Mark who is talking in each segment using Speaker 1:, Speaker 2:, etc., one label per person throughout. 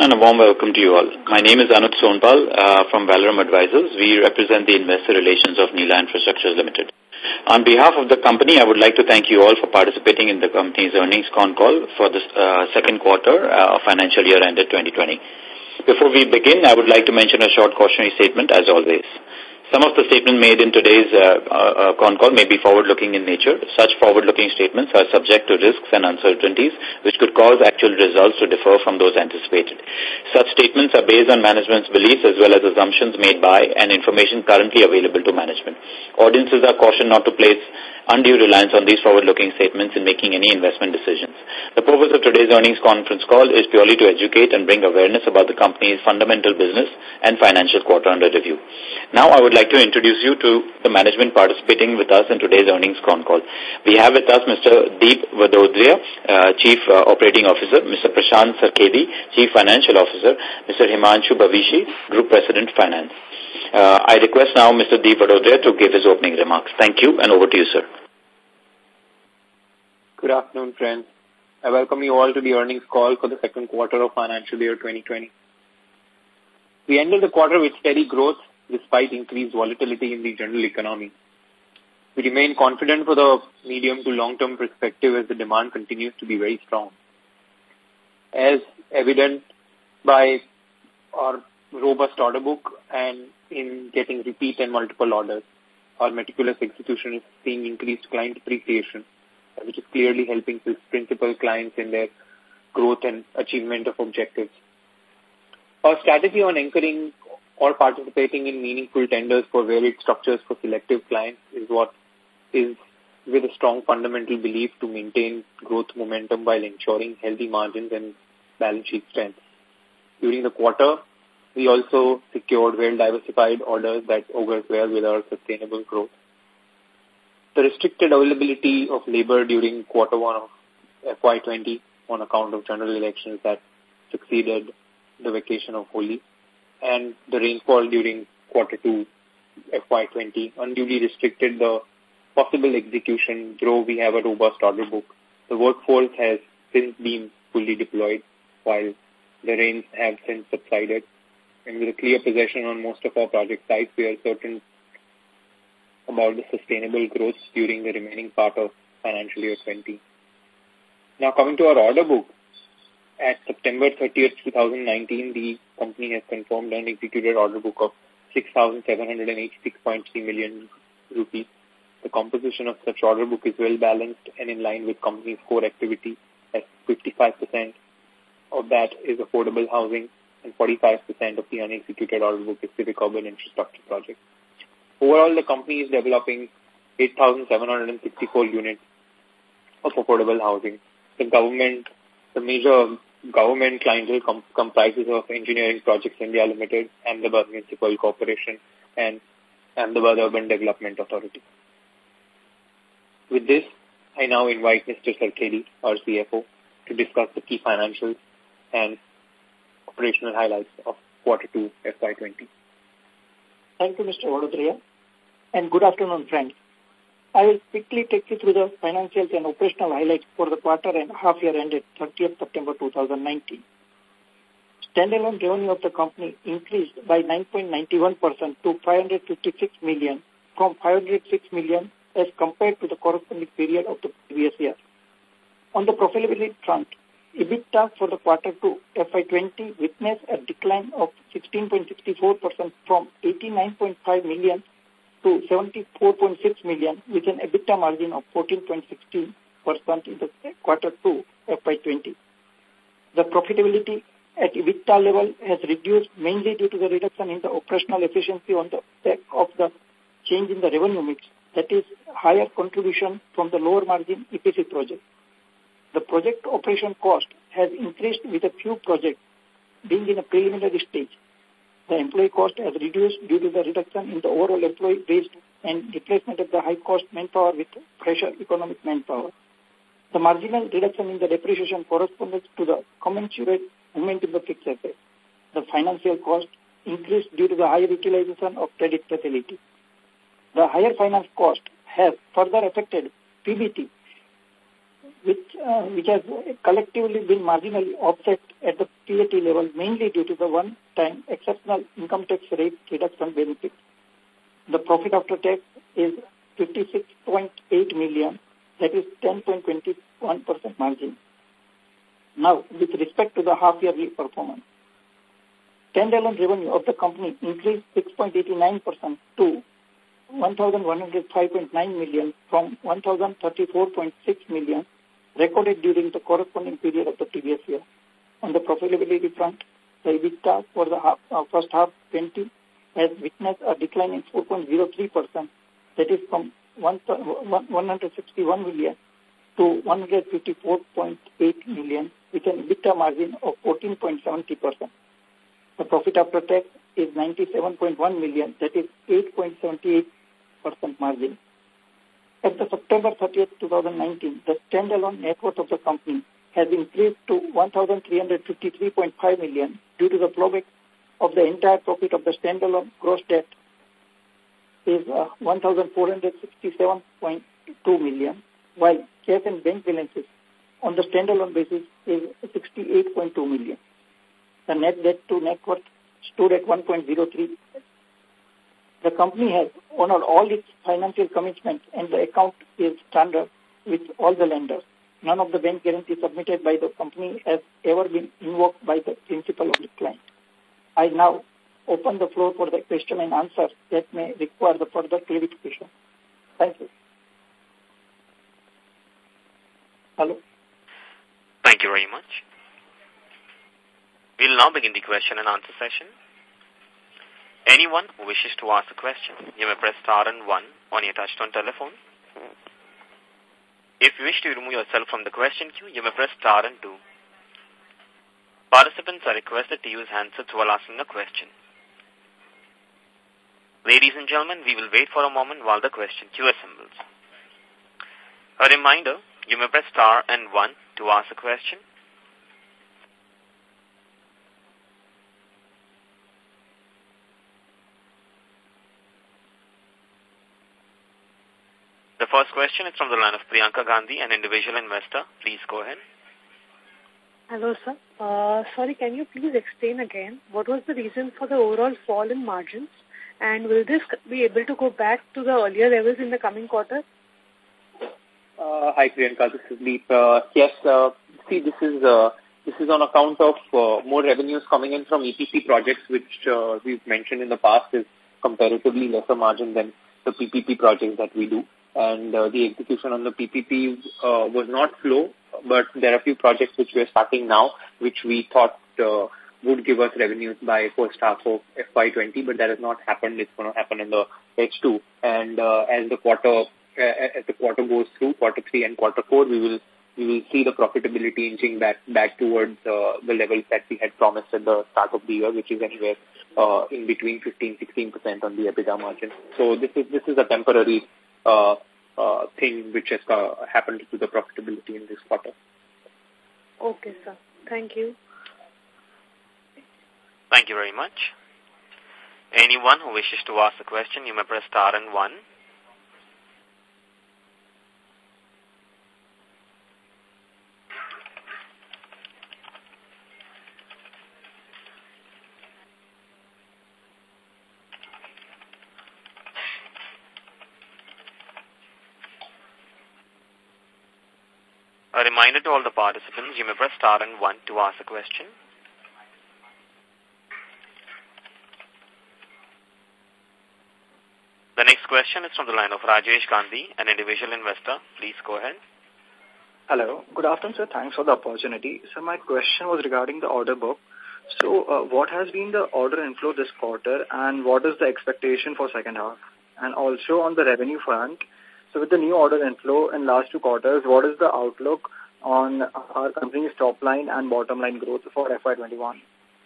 Speaker 1: and a warm welcome to you all. My name is Anuj Sonpal from Valorum Advisors. We represent the investor relations of Neela Infrastructures Limited. On behalf of the company, I would like to thank you all for participating in the company's earnings con call for the second quarter of financial year ended 2020. Before we begin, I would like to mention a short cautionary statement as always. Some of the statements made in today's con call may be forward-looking in nature. Such forward-looking statements are subject to risks and uncertainties which could cause actual results to differ from those anticipated. Such statements are based on management's beliefs as well as assumptions made by and information currently available to management. Audiences are cautioned not to place undue reliance on these forward-looking statements in making any investment decisions. The purpose of today's earnings conference call is purely to educate and bring awareness about the company's fundamental business and financial quarter under review. Now I would like to introduce you to the management participating with us in today's earnings con call. We have with us Mr. Deep Vadodria, Chief Operating Officer, Mr. Prashant Sarkhedi, Chief Financial Officer, Mr. Himanshu Bhavishi, Group President Finance. I request now Mr. Deep Vadodria to give his opening remarks. Thank you, and over to you, sir.
Speaker 2: Good afternoon, friends. I welcome you all to the earnings call for the second quarter of financial year 2020. We ended the quarter with steady growth despite increased volatility in the general economy. We remain confident for the medium to long-term perspective as the demand continues to be very strong. As evident by our robust order book and in getting repeat and multiple orders, our meticulous execution is seeing increased client appreciation, which is clearly helping principal clients in their growth and achievement of objectives. Our strategy on anchoring or participating in meaningful tenders for varied structures for selective clients is what is with a strong fundamental belief to maintain growth momentum while ensuring healthy margins and balance sheet strength. During the quarter, we also secured well-diversified orders that augurs well with our sustainable growth. The restricted availability of labor during quarter one of FY20 on account of general elections that succeeded the vacation of Holi and the rainfall during quarter two FY20 unduly restricted the possible execution, though we have a robust order book. The workforce has since been fully deployed while the rains have since subsided. And with a clear possession on most of our project sites, we are certain about the sustainable growth during the remaining part of financial year 20. Now coming to our order book, at September 30th, 2019, the company has confirmed an executed order book of 6,786.3 million rupees. The composition of such order book is well balanced and in line with company's core activity, as 55% of that is affordable housing and 45% of the unexecuted order book is civic urban infrastructure projects. Overall, the company is developing 8,764 units of affordable housing. The major government clientele comprises of Engineering Projects India Limited, Ahmedabad Municipal Corporation, and Ahmedabad Urban Development Authority. With this, I now invite Mr. Sarkhedi, our CFO, to discuss the key financials and operational highlights of quarter two FY20.
Speaker 3: Thank you, Mr. Vadodria, and good afternoon, friends. I will quickly take you through the financials and operational highlights for the quarter and half year ended 30th September 2019. Standalone revenue of the company increased by 9.91% to 556 million from 506 million as compared to the corresponding period of the previous year. On the profitability front, EBITDA for the quarter 2 FY20 witnessed a decline of 16.64% from 89.5 million to 74.6 million with an EBITDA margin of 14.16% in the quarter 2 FY20. The profitability at EBITDA level has reduced mainly due to the reduction in the operational efficiency on the back of the change in the revenue mix, that is, higher contribution from the lower margin EPC project. The project operation cost has increased with a few projects being in a preliminary stage. The employee cost has reduced due to the reduction in the overall employee base and replacement of the high-cost manpower with fresher economic manpower. The marginal reduction in the depreciation corresponds to the commensurate movement in the fixed assets. The financial cost increased due to the higher utilization of credit facility. The higher finance cost has further affected PBT which has collectively been marginally offset at the PAT level, mainly due to the one-time exceptional income tax rate reduction benefit. The profit after tax is 56.8 million, that is 10.21% margin. Now, with respect to the half-yearly performance, standalone revenue of the company increased 6.89% to 1,105.9 million from 1,034.6 million recorded during the corresponding period of the previous year. On the profitability front, the EBITDA for the first half 20 has witnessed a decline in 4.03%, that is from 161 million to 154.8 million, with an EBITDA margin of 14.70%. The profit after tax is 97.1 million, that is 8.78% margin. At the September 30th, 2019, the standalone net worth of the company has increased to 1,353.5 million due to the flowback of the entire profit of the standalone. Gross debt is 1,467.2 million, while cash and bank balances on the standalone basis is 68.2 million. The net debt to net worth stood at 1.03. The company has honored all its financial commitments and the account is standard with all the lenders. None of the bank guarantees submitted by the company has ever been invoked by the principal of the client. I now open the floor for the question and answer that may require the further clarification. Thank you. Hello.
Speaker 4: Thank you very much. We'll now begin the question and answer session. Anyone who wishes to ask a question, you may press star and 1 on your touchtone telephone. If you wish to remove yourself from the question queue, you may press star and 2. Participants are requested to use handsets while asking a question. Ladies and gentlemen, we will wait for a moment while the question queue assembles. A reminder, you may press star and 1 to ask a question. The first question is from the line of Priyanka Gandhi, an individual investor. Please go ahead.
Speaker 5: Hello, sir. Sorry, can you please explain again what was the reason for the overall fall in margins, and will this be able to go back to the earlier levels in the coming quarter?
Speaker 2: Hi, Priyanka. This is Deep. Yes, see, this is on account of more revenues coming in from EPC projects, which we've mentioned in the past is comparatively lesser margin than the PPP projects that we do. And the execution on the PPP was not slow, but there are a few projects which we are starting now, which we thought would give us revenues by first half of FY20, but that has not happened. It's going to happen in the H2. And as the quarter goes through, quarter 3 and quarter 4, we will see the profitability inching back towards the levels that we had promised at the start of the year, which is anywhere in between 15-16% on the EBITDA margin. So this is a temporary thing which has happened to the profitability in this quarter.
Speaker 5: Okay, sir. Thank you.
Speaker 4: Thank you very much. Anyone who wishes to ask a question, you may press star and 1. A reminder to all the participants, you may press star and 1 to ask a question. The next question is from the line of Rajesh Gandhi, an individual investor. Please go ahead.
Speaker 6: Hello. Good afternoon, sir. Thanks for the opportunity. So my question was regarding the order book. So what has been the order inflow this quarter, and what is the expectation for second half? And also on the revenue front, so with the new order inflow in last 2 quarters, what is the outlook on our company's top line and bottom line growth for FY21?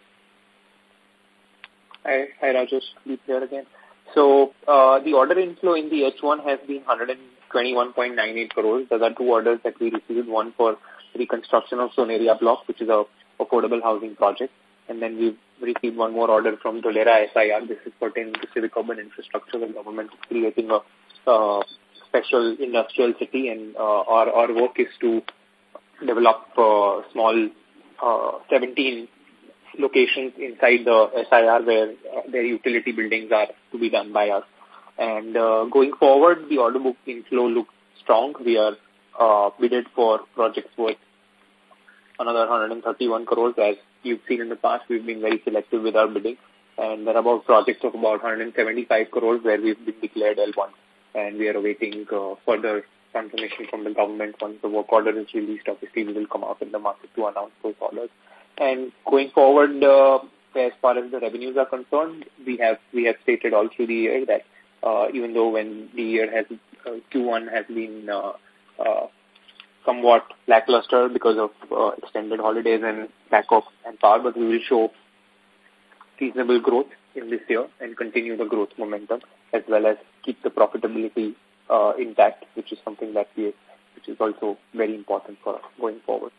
Speaker 2: Hi Rajesh. Deep here again. So the order inflow in the H1 has been 121.98 crores. There are 2 orders that we received, one for reconstruction of Soneria block, which is a affordable housing project. And then we've received one more order from Dholera SIR. This is pertaining to civic urban infrastructure. The government is creating a special industrial city, and our work is to develop small 17 locations inside the SIR where their utility buildings are to be done by us. And going forward, the order book inflow looks strong. We are bidded for projects worth another 131 crores. As you've seen in the past, we've been very selective with our bidding. And there are about projects of about 175 crores where we've been declared L1. And we are awaiting further confirmation from the government. Once the work order is released, obviously we will come out in the market to announce those orders. And going forward, as far as the revenues are concerned, we have stated all through the year that even though when the year has Q1 has been somewhat lackluster because of extended holidays and lack of manpower, but we will show reasonable growth in this year and continue the growth momentum as well as keep the profitability intact, which is something that which is also very important for us going forward.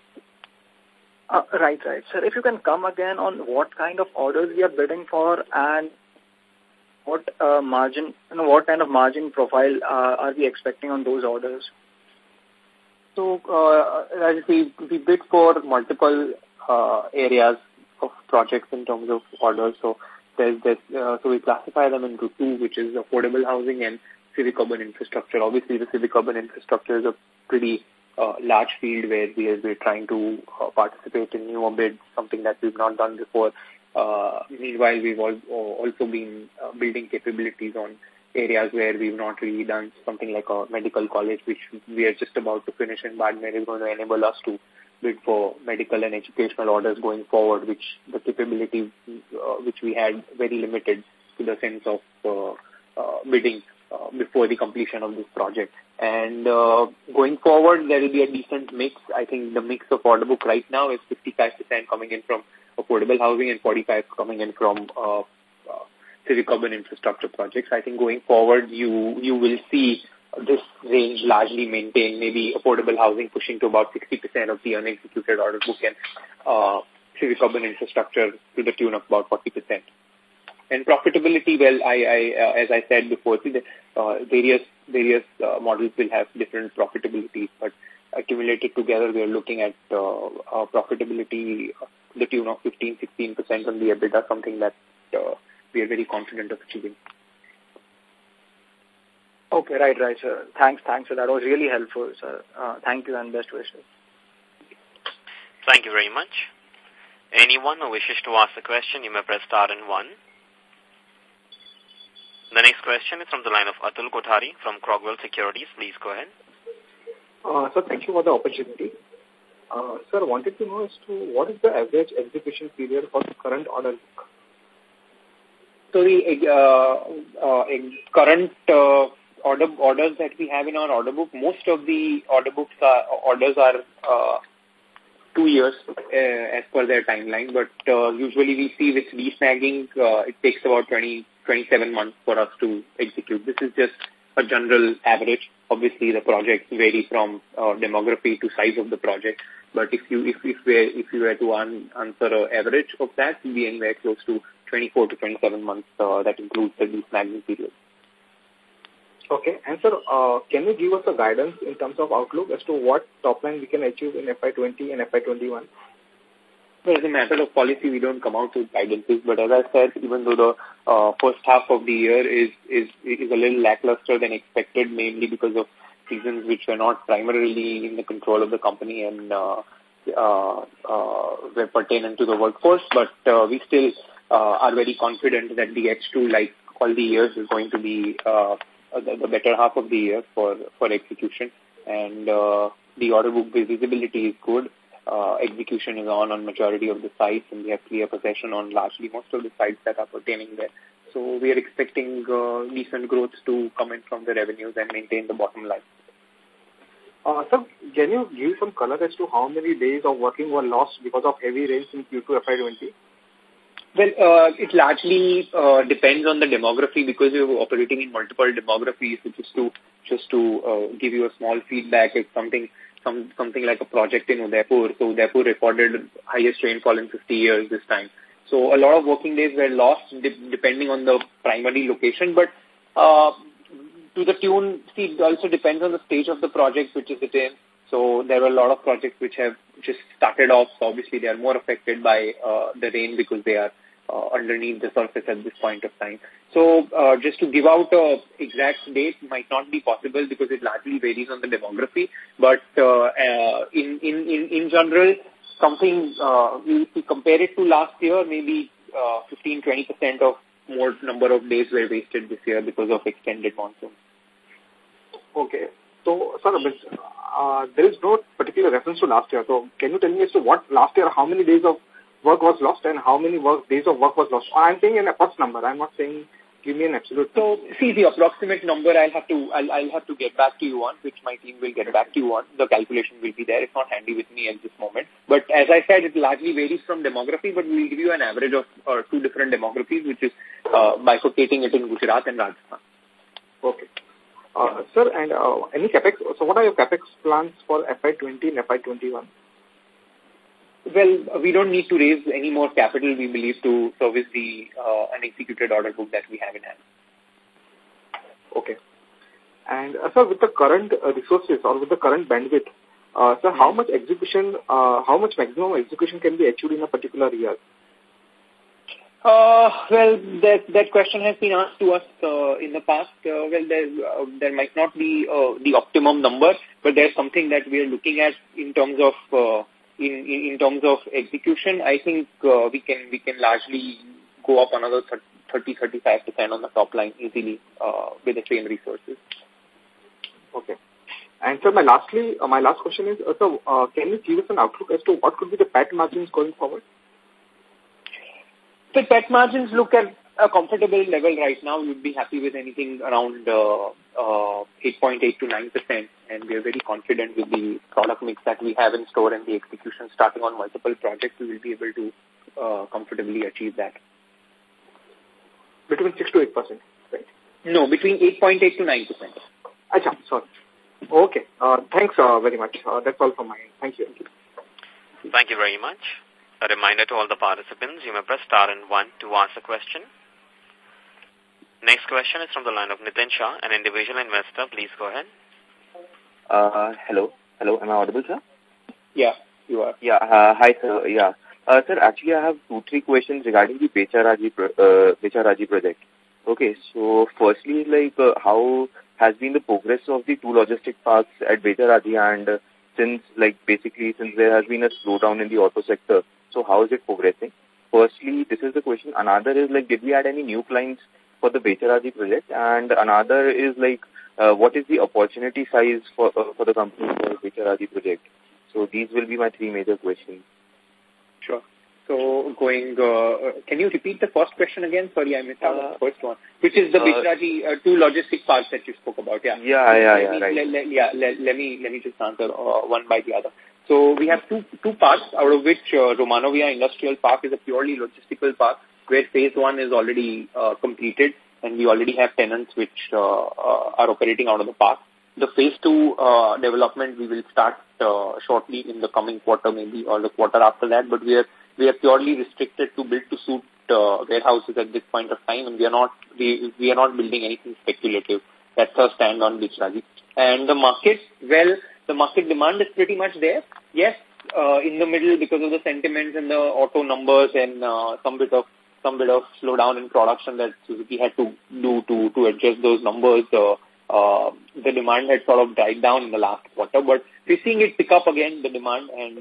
Speaker 6: Right. Sir, if you can come again on what kind of orders we are bidding for and what margin, what kind of margin profile are we expecting on those orders?
Speaker 2: So, we bid for multiple areas of projects in terms of orders. So, so we classify them into two, which is affordable housing and civic urban infrastructure. Obviously, the civic urban infrastructure is a pretty large field where we're trying to participate in newer bids, something that we've not done before. Meanwhile, we've also been building capabilities on areas where we've not really done, something like a medical college, which we are just about to finish, and Badmer is going to enable us to bid for medical and educational orders going forward, which the capability which we had very limited to the sense of bidding before the completion of this project. And going forward, there will be a decent mix. I think the mix of order book right now is 55% coming in from affordable housing and 45% coming in from civic urban infrastructure projects. I think going forward, you will see this range largely maintained, maybe affordable housing pushing to about 60% of the unexecuted order book and civic urban infrastructure to the tune of about 40%. And profitability, well, as I said before, see, various models will have different profitability, but accumulated together, we are looking at profitability to the tune of 15-16% on the EBITDA, something that we are very confident of achieving.
Speaker 6: Okay, right, sir. Thanks, sir. That was really helpful, sir. Thank you and best wishes.
Speaker 4: Thank you very much. Anyone who wishes to ask a question, you may press star and 1. The next question is from the line of Atul Kothari from Crogwell Securities. Please go ahead.
Speaker 7: Sir, thank you for the opportunity. Sir, wanted to know as to what is the average execution period for the current order book?
Speaker 2: So the current orders that we have in our order book, most of the orders are 2 years as per their timeline, but usually we see with desnagging, it takes about 27 months for us to execute. This is just a general average. Obviously, the projects vary from demography to size of the project, but if you were to answer an average of that, we'll be anywhere close to 24 to 27 months. That includes the desnagging period.
Speaker 7: Okay. And sir, can you give us a guidance in terms of outlook as to what top line we can achieve in FY20 and FY21?
Speaker 2: Well, as a matter of policy, we don't come out with guidances, but as I said, even though the first half of the year is a little lackluster than expected, mainly because of reasons which were not primarily in the control of the company and were pertinent to the workforce, but we still are very confident that the H2, like all the years, is going to be the better half of the year for execution, and the order book visibility is good. Execution is on majority of the sites, and we have clear possession on largely most of the sites that are pertaining there. So we are expecting decent growth to come in from the revenues and maintain the bottom line.
Speaker 7: Sir, can you give some color as to how many days of working were lost because of heavy rains in Q2 FY20?
Speaker 2: Well, it largely depends on the demography because you're operating in multiple demographies. Just to give you a small feedback, it's something like a project in Udaipur. So Udaipur recorded highest rainfall in 50 years this time. So a lot of working days were lost depending on the primary location. But to the tune, see, it also depends on the stage of the project which is it in. So there were a lot of projects which have just started off. So obviously, they are more affected by the rain because they are underneath the surface at this point of time. So just to give out an exact date might not be possible because it largely varies on the demography. But in general, something if we compare it to last year, maybe 15-20% of more number of days were wasted this year because of extended monsoon.
Speaker 7: Okay. So, sir, there is no particular reference to last year. So, can you tell me as to what last year, how many days of work was lost and how many days of work was lost? I'm saying an approximate number. I'm not saying give me an absolute.
Speaker 2: So, see, the approximate number I'll have to get back to you on, which my team will get back to you on. The calculation will be there. It's not handy with me at this moment. But as I said, it largely varies from demography, but we'll give you an average of two different demographies, which is bifurcating it in Gujarat and Rajasthan.
Speaker 7: Okay. Sir, and any capex? So, what are your capex plans for FY20 and FY21?
Speaker 2: Well, we don't need to raise any more capital, we believe, to service the unexecuted order book that we have in hand.
Speaker 7: Okay. And, sir, with the current resources or with the current bandwidth, sir, how much maximum execution can be achieved in a particular year?
Speaker 2: Well, that question has been asked to us in the past. There might not be the optimum number, but there's something that we are looking at in terms of in terms of execution. I think we can largely go up another 30-35% on the top line easily with the same resources.
Speaker 7: Okay. And sir, my last question is, sir, can you give us an outlook as to what could be the PAT margins going forward?
Speaker 2: The PAT margins look at a comfortable level right now. We would be happy with anything around 8.8 to 9%, and we are very confident with the product mix that we have in store and the execution starting on multiple projects. We will be able to comfortably achieve that.
Speaker 7: Between 6 to 8%, right?
Speaker 2: No, between 8.8 to 9%.
Speaker 7: Achha, sorry. Okay. Thanks very much. That's all from my end. Thank you.
Speaker 4: Thank you very much. A reminder to all the participants, you may press star and 1 to ask a question. Next question is from the line of Nitin Shah, an individual investor. Please go ahead.
Speaker 8: Hello. Am I audible, sir?
Speaker 2: Yeah, you are.
Speaker 8: Yeah. Hi, sir. Yeah. Sir, actually, I have 2-3 questions regarding the Becharaji project. Okay. So, firstly, how has been the progress of the 2 logistic parks at Becharaji, and since there has been a slowdown in the auto sector, so how is it progressing? Firstly, this is the question. Another is, did we add any new clients for the Becharaji project? And another is, what is the opportunity size for the company for the Becharaji project? So these will be my 3 major questions.
Speaker 2: Sure. So can you repeat the first question again? Sorry, I missed out the first one. Which is the Becharaji 2 logistic parks that you spoke about, yeah.
Speaker 8: Right.
Speaker 2: Let me just answer one by the other. So we have two parks, out of which Romanovia Industrial Park is a purely logistical park, where phase 1 is already completed, and we already have tenants which are operating out of the park. The phase 2 development we will start shortly in the coming quarter, maybe, or the quarter after that. But we are purely restricted to build-to-suit warehouses at this point of time, and we are not building anything speculative. That's our stand on Becharaji. And the market, the market demand is pretty much there. Yes, in the middle, because of the sentiments and the auto numbers and some bit of slowdown in production that Suzuki had to do to adjust those numbers, the demand had sort of died down in the last quarter. But we're seeing it pick up again, the demand, and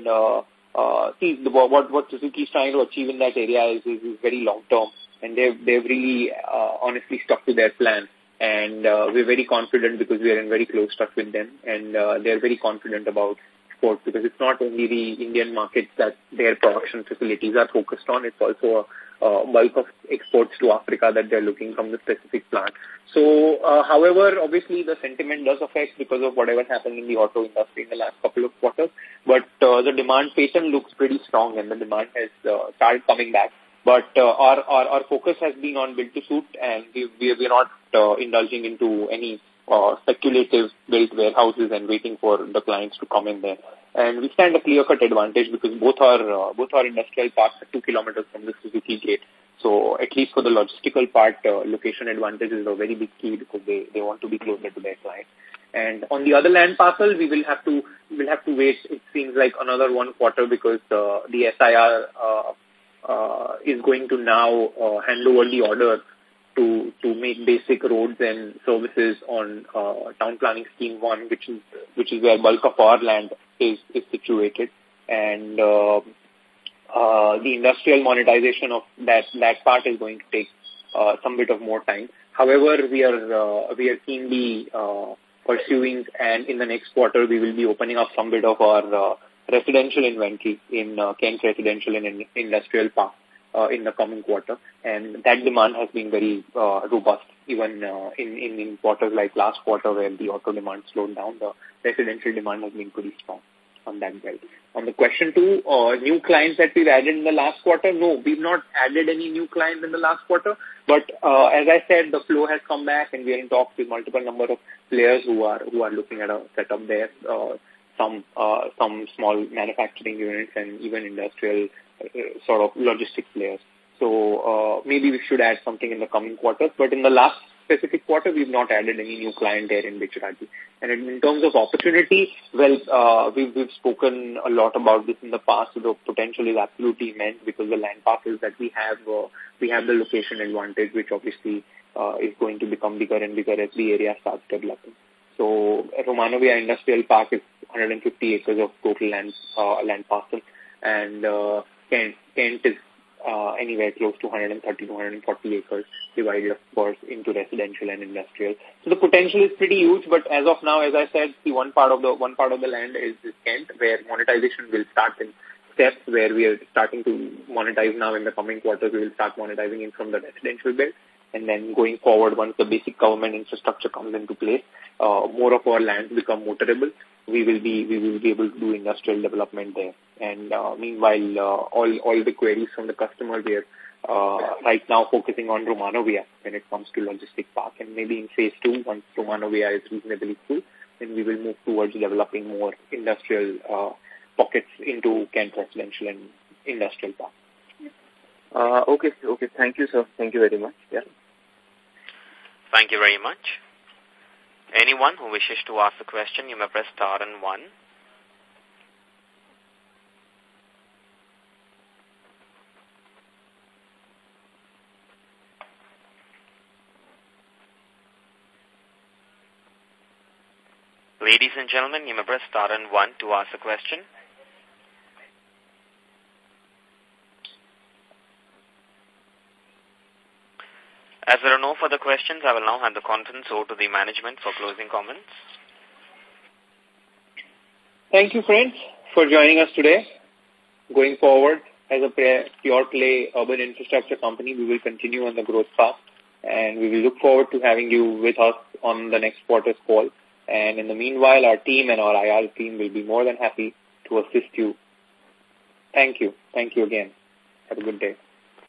Speaker 2: what Suzuki is trying to achieve in that area is very long term, and they've really honestly stuck to their plan. And we're very confident because we are in very close touch with them, and they're very confident about exports, because it's not only the Indian markets that their production facilities are focused on, it's also a bulk of exports to Africa that they're looking from the specific plant. So, however, obviously the sentiment does affect because of whatever happened in the auto industry in the last couple of quarters, but the demand pattern looks pretty strong, and the demand has started coming back. But our focus has been on build-to-suit, and we're not indulging into any speculative built warehouses and waiting for the clients to come in there. And we stand a clear-cut advantage because both our industrial parks are 2 kilometers from the Suzuki gate. So at least for the logistical part, location advantage is a very big key because they want to be closer to their clients. And on the other land parcel, we will have to we'll have to wait, it seems like, another 1 quarter, because the SIR is going to now hand over the order to make basic roads and services on Town Planning Scheme 1, which is where bulk of our land is situated, and the industrial monetization of that part is going to take some bit of more time. However, we are keenly pursuing, and in the next quarter we will be opening up some bit of our residential inventory in Kent Residential and Industrial Park in the coming quarter, and that demand has been very robust. Even in quarters like last quarter, where the auto demand slowed down, the residential demand has been pretty strong on that belt. On the question 2, new clients that we've added in the last quarter, no, we've not added any new clients in the last quarter, but as I said, the flow has come back, and we are in talks with multiple number of players who are looking at a setup there, some small manufacturing units and even industrial sort of logistics players. So maybe we should add something in the coming quarters, but in the last specific quarter, we've not added any new client there in Bicharaji. And in terms of opportunity, well, we've spoken a lot about this in the past. So the potential is absolutely immense, because the land parcels that we have the location advantage, which obviously is going to become bigger and bigger as the area starts developing. So Romano Via Industrial Park is 150 acres of total land parcel, and Kent is anywhere close to 130 to 140 acres, divided, of course, into residential and industrial. So the potential is pretty huge, but as of now, as I said, the one part of the land is Kent, where monetization will start in steps, where we are starting to monetize now. In the coming quarters, we will start monetizing in from the residential belt, and then going forward, once the basic government infrastructure comes into place, more of our lands become motorable, we will be able to do industrial development there. And meanwhile, all the queries from the customer, we are right now focusing on Romano Via when it comes to logistic park, and maybe in phase 2, once Romano Via is reasonably full, then we will move towards developing more industrial pockets into Kent Residential and Industrial Park.
Speaker 8: Okay. Thank you, sir. Thank you very much. Yeah.
Speaker 4: Thank you very much. Anyone who wishes to ask a question, you may press star and 1. Ladies and gentlemen, you may press star and 1 to ask a question. As there are no further questions, I will now hand the conference over to the management for closing comments.
Speaker 2: Thank you, friends, for joining us today. Going forward, as a pure play urban infrastructure company, we will continue on the growth path, and we will look forward to having you with us on the next quarter's call. And in the meanwhile, our team and our IR team will be more than happy to assist you. Thank you. Thank you again. Have a good day.